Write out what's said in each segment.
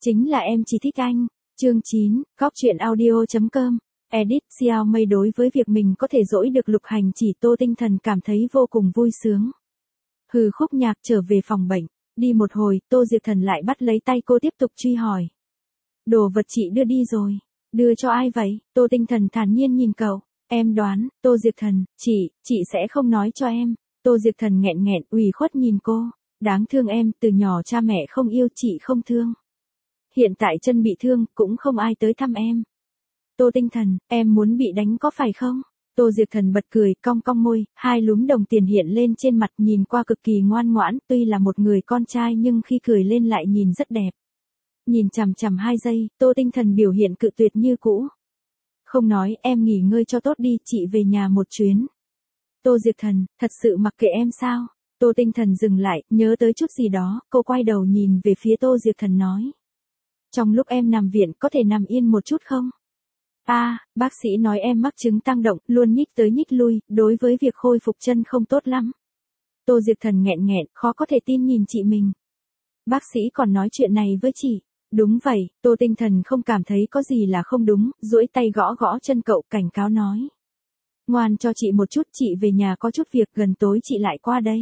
Chính là em chỉ thích anh. Chương 9, Cóc truyện audio.com. Edit Xiao Mây đối với việc mình có thể dỗi được Lục Hành Chỉ Tô Tinh Thần cảm thấy vô cùng vui sướng. Hừ Khúc Nhạc trở về phòng bệnh, đi một hồi, Tô Diệp Thần lại bắt lấy tay cô tiếp tục truy hỏi. Đồ vật chị đưa đi rồi, đưa cho ai vậy? Tô Tinh Thần thản nhiên nhìn cậu, em đoán. Tô Diệp Thần, chị sẽ không nói cho em. Tô Diệp Thần nghẹn nghẹn ủy khuất nhìn cô, đáng thương em, từ nhỏ cha mẹ không yêu chị không thương. Hiện tại chân bị thương, cũng không ai tới thăm em. Tô Tinh Thần, em muốn bị đánh có phải không? Tô Diệp Thần bật cười, cong cong môi, hai lúm đồng tiền hiện lên trên mặt nhìn qua cực kỳ ngoan ngoãn, tuy là một người con trai nhưng khi cười lên lại nhìn rất đẹp. Nhìn chằm chằm 2 giây, Tô Tinh Thần biểu hiện cự tuyệt như cũ. Không nói, em nghỉ ngơi cho tốt đi, chị về nhà một chuyến. Tô Diệp Thần, thật sự mặc kệ em sao? Tô Tinh Thần dừng lại, nhớ tới chút gì đó, cô quay đầu nhìn về phía Tô Diệp Thần nói. Trong lúc em nằm viện có thể nằm yên một chút không? Bác sĩ nói em mắc chứng tăng động, luôn nhích tới nhích lui, đối với việc khôi phục chân không tốt lắm. Tô Diệp Thần nghẹn nghẹn, khó có thể tin nhìn chị mình. Bác sĩ còn nói chuyện này với chị. Đúng vậy, Tô Tinh Thần không cảm thấy có gì là không đúng, duỗi tay gõ gõ chân cậu cảnh cáo nói. Ngoan cho chị một chút, chị về nhà có chút việc, gần tối chị lại qua đây.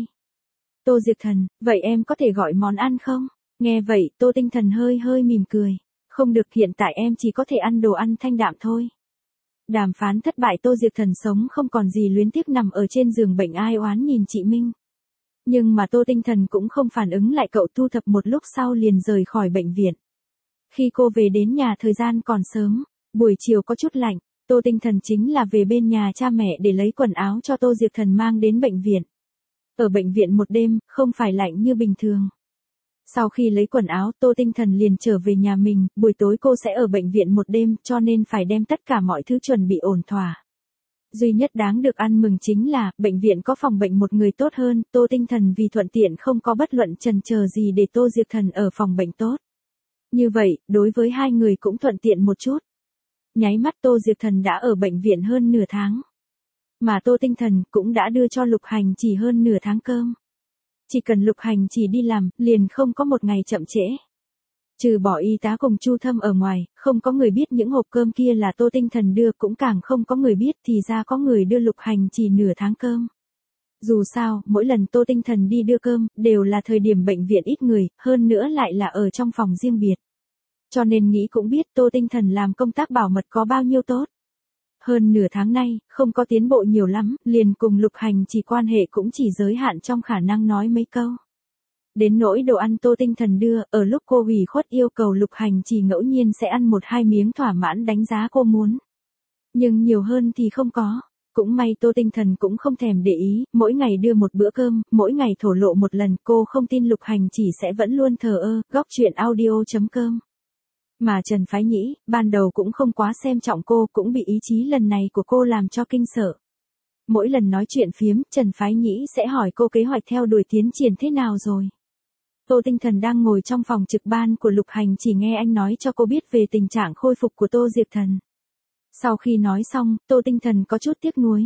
Tô Diệp Thần, vậy em có thể gọi món ăn không? Nghe vậy, Tô Tinh Thần hơi mỉm cười. Không được, hiện tại em chỉ có thể ăn đồ ăn thanh đạm thôi. Đàm phán thất bại, Tô Diệp Thần sống không còn gì luyến tiếc nằm ở trên giường bệnh ai oán nhìn chị Minh. Nhưng mà Tô Tinh Thần cũng không phản ứng lại cậu, thu thập một lúc sau liền rời khỏi bệnh viện. Khi cô về đến nhà thời gian còn sớm, buổi chiều có chút lạnh, Tô Tinh Thần chính là về bên nhà cha mẹ để lấy quần áo cho Tô Diệp Thần mang đến bệnh viện. Ở bệnh viện một đêm, không phải lạnh như bình thường. Sau khi lấy quần áo, Tô Tinh Thần liền trở về nhà mình, buổi tối cô sẽ ở bệnh viện một đêm cho nên phải đem tất cả mọi thứ chuẩn bị ổn thỏa. Duy nhất đáng được ăn mừng chính là, bệnh viện có phòng bệnh một người tốt hơn, Tô Tinh Thần vì thuận tiện không có bất luận chần chờ gì để Tô Diệp Thần ở phòng bệnh tốt. Như vậy, đối với hai người cũng thuận tiện một chút. Nháy mắt Tô Diệp Thần đã ở bệnh viện hơn nửa tháng. Mà Tô Tinh Thần cũng đã đưa cho Lục Hành Chỉ hơn nửa tháng cơm. Chỉ cần Lục Hành Chỉ đi làm, liền không có một ngày chậm trễ. Trừ bỏ y tá cùng Chu Thâm ở ngoài, không có người biết những hộp cơm kia là Tô Tinh Thần đưa, cũng càng không có người biết thì ra có người đưa Lục Hành Chỉ nửa tháng cơm. Dù sao, mỗi lần Tô Tinh Thần đi đưa cơm, đều là thời điểm bệnh viện ít người, hơn nữa lại là ở trong phòng riêng biệt. Cho nên nghĩ cũng biết Tô Tinh Thần làm công tác bảo mật có bao nhiêu tốt. Hơn nửa tháng nay, không có tiến bộ nhiều lắm, liền cùng Lục Hành Chỉ quan hệ cũng chỉ giới hạn trong khả năng nói mấy câu. Đến nỗi đồ ăn Tô Tinh Thần đưa, ở lúc cô ủy khuất yêu cầu Lục Hành Chỉ ngẫu nhiên sẽ ăn 1-2 miếng thỏa mãn đánh giá cô muốn. Nhưng nhiều hơn thì không có. Cũng may Tô Tinh Thần cũng không thèm để ý, mỗi ngày đưa một bữa cơm, mỗi ngày thổ lộ một lần, cô không tin Lục Hành Chỉ sẽ vẫn luôn thờ ơ. Góc truyện audio.com. Mà Trần Phái Nhĩ, ban đầu cũng không quá xem trọng cô, cũng bị ý chí lần này của cô làm cho kinh sợ. Mỗi lần nói chuyện phiếm, Trần Phái Nhĩ sẽ hỏi cô kế hoạch theo đuổi tiến triển thế nào rồi. Tô Tinh Thần đang ngồi trong phòng trực ban của Lục Hành Chỉ nghe anh nói cho cô biết về tình trạng khôi phục của Tô Diệp Thần. Sau khi nói xong, Tô Tinh Thần có chút tiếc nuối.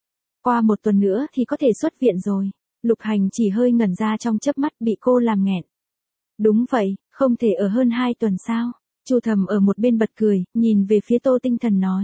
Qua 1 tuần nữa thì có thể xuất viện rồi. Lục Hành Chỉ hơi ngẩn ra trong chớp mắt, bị cô làm nghẹn. Đúng vậy, không thể ở hơn 2 tuần sao? Chu Thầm ở một bên bật cười, nhìn về phía Tô Tinh Thần nói.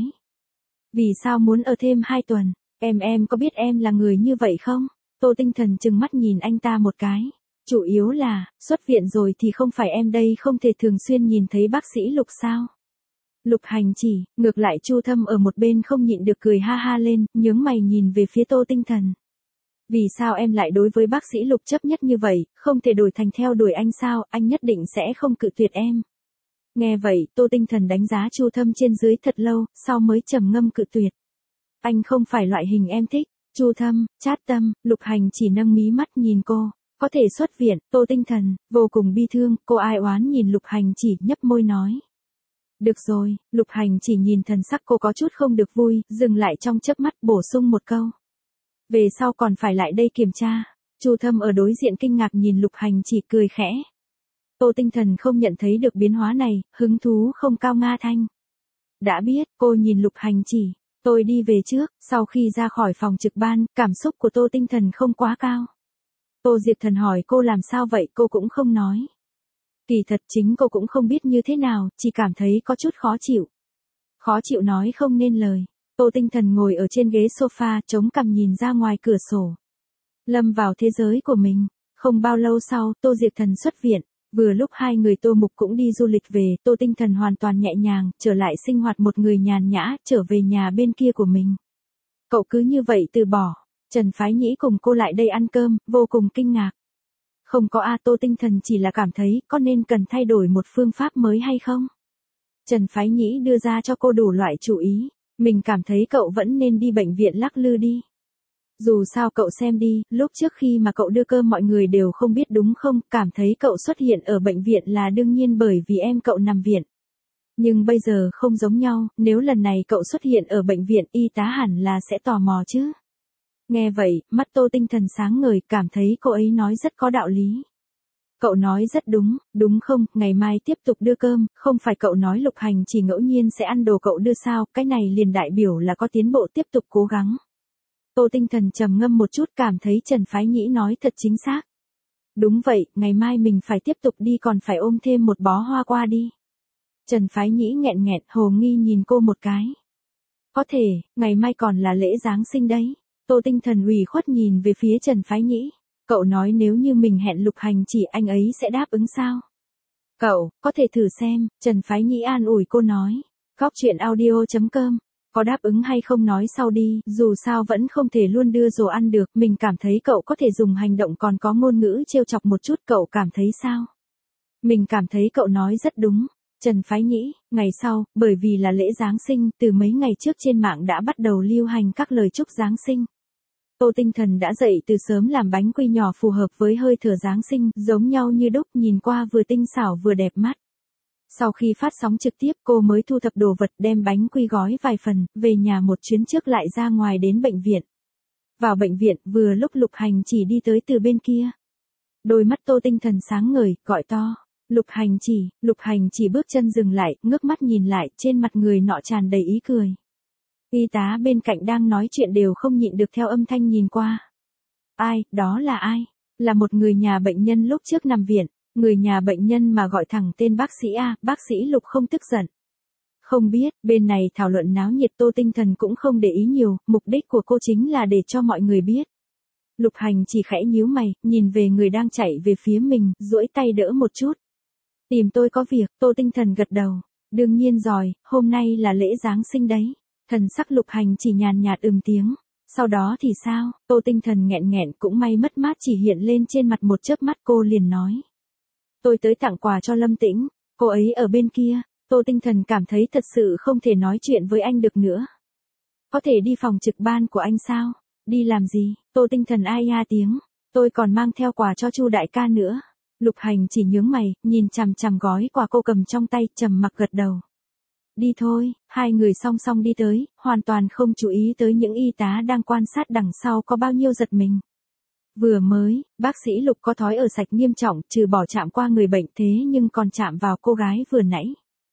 Vì sao muốn ở thêm 2 tuần? Em có biết em là người như vậy không? Tô Tinh Thần trừng mắt nhìn anh ta một cái. Chủ yếu là, xuất viện rồi thì không phải em đây không thể thường xuyên nhìn thấy bác sĩ Lục sao? Lục Hành Chỉ, ngược lại Chu Thâm ở một bên không nhịn được cười ha ha lên, nhướng mày nhìn về phía Tô Tinh Thần. Vì sao em lại đối với bác sĩ Lục chấp nhất như vậy, không thể đổi thành theo đuổi anh sao, anh nhất định sẽ không cự tuyệt em. Nghe vậy, Tô Tinh Thần đánh giá Chu Thâm trên dưới thật lâu, sau mới trầm ngâm cự tuyệt. Anh không phải loại hình em thích. Chu Thâm, chát tâm. Lục Hành Chỉ nâng mí mắt nhìn cô. Có thể xuất viện. Tô Tinh Thần, vô cùng bi thương, cô ai oán nhìn Lục Hành Chỉ, nhấp môi nói. Được rồi. Lục Hành Chỉ nhìn thần sắc cô có chút không được vui, dừng lại trong chớp mắt, bổ sung một câu. Về sau còn phải lại đây kiểm tra. Chu Thâm ở đối diện kinh ngạc nhìn Lục Hành Chỉ, cười khẽ. Tô Tinh Thần không nhận thấy được biến hóa này, hứng thú không cao nga thanh. Đã biết, cô nhìn Lục Hành Chỉ. Tôi đi về trước. Sau khi ra khỏi phòng trực ban, cảm xúc của Tô Tinh Thần không quá cao. Tô Diệp Thần hỏi cô làm sao vậy, cô cũng không nói. Kỳ thật chính cô cũng không biết như thế nào, chỉ cảm thấy có chút khó chịu. Khó chịu nói không nên lời. Tô Tinh Thần ngồi ở trên ghế sofa, chống cằm nhìn ra ngoài cửa sổ. Lâm vào thế giới của mình. Không bao lâu sau, Tô Diệp Thần xuất viện. Vừa lúc hai người Tô Mục cũng đi du lịch về, Tô Tinh Thần hoàn toàn nhẹ nhàng, trở lại sinh hoạt một người nhàn nhã, trở về nhà bên kia của mình. Cậu cứ như vậy từ bỏ. Trần Phái Nhĩ cùng cô lại đây ăn cơm, vô cùng kinh ngạc. Không có Tô Tinh Thần chỉ là cảm thấy có nên cần thay đổi một phương pháp mới hay không? Trần Phái Nhĩ đưa ra cho cô đủ loại chủ ý. Mình cảm thấy cậu vẫn nên đi bệnh viện lắc lư đi. Dù sao cậu xem đi, lúc trước khi mà cậu đưa cơm mọi người đều không biết đúng không, cảm thấy cậu xuất hiện ở bệnh viện là đương nhiên bởi vì em cậu nằm viện. Nhưng bây giờ không giống nhau, nếu lần này cậu xuất hiện ở bệnh viện y tá hẳn là sẽ tò mò chứ. Nghe vậy, mắt Tô Tinh Thần sáng ngời, cảm thấy cô ấy nói rất có đạo lý. Cậu nói rất đúng, đúng không, ngày mai tiếp tục đưa cơm, không phải cậu nói Lục Hành chỉ ngẫu nhiên sẽ ăn đồ cậu đưa sao, cái này liền đại biểu là có tiến bộ tiếp tục cố gắng. Tô Tinh Thần trầm ngâm một chút cảm thấy Trần Phái Nhĩ nói thật chính xác. Đúng vậy, ngày mai mình phải tiếp tục đi còn phải ôm thêm một bó hoa qua đi. Trần Phái Nhĩ nghẹn nghẹn hồ nghi nhìn cô một cái. Có thể, ngày mai còn là lễ Giáng sinh đấy. Tô Tinh Thần ủy khuất nhìn về phía Trần Phái Nhĩ. Cậu nói nếu như mình hẹn Lục Hành chỉ anh ấy sẽ đáp ứng sao? Cậu, có thể thử xem, Trần Phái Nhĩ an ủi cô nói. Góc chuyện audio.com, có đáp ứng hay không nói sau đi, dù sao vẫn không thể luôn đưa đồ ăn được, mình cảm thấy cậu có thể dùng hành động còn có ngôn ngữ trêu chọc một chút, cậu cảm thấy sao? Mình cảm thấy cậu nói rất đúng. Trần Phái Nhĩ, ngày sau, bởi vì là lễ Giáng sinh, từ mấy ngày trước trên mạng đã bắt đầu lưu hành các lời chúc Giáng sinh. Tô Tinh Thần đã dậy từ sớm làm bánh quy nhỏ phù hợp với hơi thở Giáng sinh, giống nhau như đúc, nhìn qua vừa tinh xảo vừa đẹp mắt. Sau khi phát sóng trực tiếp cô mới thu thập đồ vật đem bánh quy gói vài phần, về nhà một chuyến trước lại ra ngoài đến bệnh viện. Vào bệnh viện, vừa lúc Lục Hành chỉ đi tới từ bên kia. Đôi mắt Tô Tinh Thần sáng ngời, gọi to. Lục Hành chỉ bước chân dừng lại, ngước mắt nhìn lại, trên mặt người nọ tràn đầy ý cười. Y tá bên cạnh đang nói chuyện đều không nhịn được theo âm thanh nhìn qua. Ai, đó là ai? Là một người nhà bệnh nhân lúc trước nằm viện, người nhà bệnh nhân mà gọi thẳng tên bác sĩ A, bác sĩ Lục không tức giận. Không biết, bên này thảo luận náo nhiệt Tô Tinh Thần cũng không để ý nhiều, mục đích của cô chính là để cho mọi người biết. Lục Hành chỉ khẽ nhíu mày, nhìn về người đang chạy về phía mình, duỗi tay đỡ một chút. Tìm tôi có việc, Tô Tinh Thần gật đầu. Đương nhiên rồi, hôm nay là lễ Giáng sinh đấy. Thần sắc Lục Hành chỉ nhàn nhạt tiếng. Sau đó thì sao, Tô Tinh Thần nghẹn nghẹn cũng may mất mát chỉ hiện lên trên mặt một chớp mắt cô liền nói. Tôi tới tặng quà cho Lâm Tĩnh, cô ấy ở bên kia. Tô Tinh Thần cảm thấy thật sự không thể nói chuyện với anh được nữa. Có thể đi phòng trực ban của anh sao? Đi làm gì? Tô Tinh Thần ai ya tiếng. Tôi còn mang theo quà cho Chu đại ca nữa. Lục Hành chỉ nhướng mày, nhìn chằm chằm gói quà cô cầm trong tay, trầm mặc gật đầu. Đi thôi, hai người song song đi tới, hoàn toàn không chú ý tới những y tá đang quan sát đằng sau có bao nhiêu giật mình. Vừa mới, bác sĩ Lục có thói ở sạch nghiêm trọng, trừ bỏ chạm qua người bệnh thế nhưng còn chạm vào cô gái vừa nãy.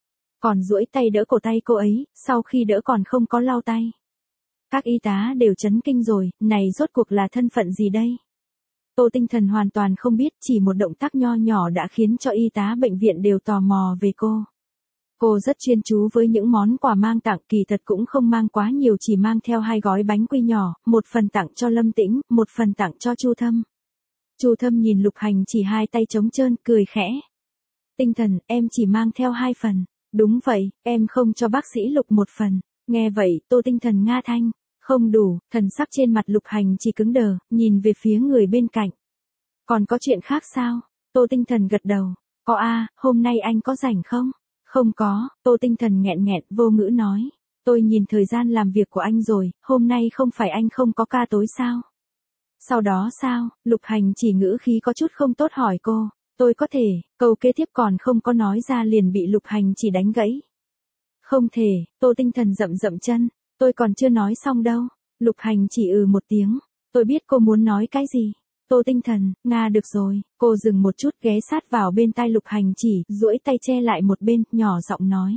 Còn duỗi tay đỡ cổ tay cô ấy, sau khi đỡ còn không có lau tay. Các y tá đều chấn kinh rồi, này rốt cuộc là thân phận gì đây? Tô Tinh Thần hoàn toàn không biết, chỉ một động tác nho nhỏ đã khiến cho y tá bệnh viện đều tò mò về cô. Cô rất chuyên chú với những món quà mang tặng, kỳ thật cũng không mang quá nhiều, chỉ mang theo 2 gói bánh quy nhỏ, một phần tặng cho Lâm Tĩnh, một phần tặng cho Chu Thâm. Chu Thâm nhìn Lục Hành chỉ 2 tay trống trơn, cười khẽ. Tinh Thần, em chỉ mang theo 2 phần. Đúng vậy, em không cho bác sĩ Lục một phần. Nghe vậy, Tô Tinh Thần nga thanh. Không đủ, thần sắc trên mặt Lục Hành chỉ cứng đờ, nhìn về phía người bên cạnh. Còn có chuyện khác sao? Tô Tinh Thần gật đầu. Có hôm nay anh có rảnh không? Không có, Tô Tinh Thần nghẹn nghẹn vô ngữ nói. Tôi nhìn thời gian làm việc của anh rồi, hôm nay không phải anh không có ca tối sao? Sau đó sao? Lục Hành chỉ ngữ khí có chút không tốt hỏi cô. Tôi có thể, câu kế tiếp còn không có nói ra liền bị Lục Hành chỉ đánh gãy. Không thể, Tô Tinh Thần dậm dậm chân. Tôi còn chưa nói xong đâu. Lục Hành chỉ một tiếng. Tôi biết cô muốn nói cái gì. Tô Tinh Thần, Nga được rồi. Cô dừng một chút ghé sát vào bên tai Lục Hành chỉ, duỗi tay che lại một bên, nhỏ giọng nói.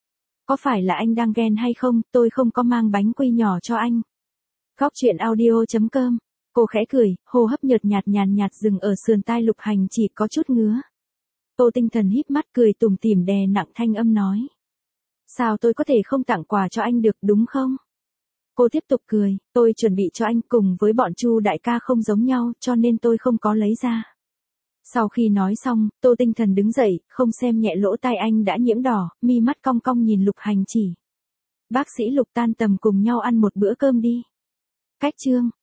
Có phải là anh đang ghen hay không, tôi không có mang bánh quy nhỏ cho anh. Góc chuyện audio.com. Cô khẽ cười, hô hấp nhợt nhạt nhàn nhạt dừng ở sườn tai Lục Hành chỉ có chút ngứa. Tô Tinh Thần híp mắt cười tủm tỉm đè nặng thanh âm nói. Sao tôi có thể không tặng quà cho anh được đúng không? Cô tiếp tục cười, tôi chuẩn bị cho anh cùng với bọn Chu đại ca không giống nhau cho nên tôi không có lấy ra. Sau khi nói xong, Tô Tinh Thần đứng dậy, không xem nhẹ lỗ tai anh đã nhiễm đỏ, mi mắt cong cong nhìn Lục Hành Chỉ. Bác sĩ Lục tan tầm cùng nhau ăn một bữa cơm đi. Cách chương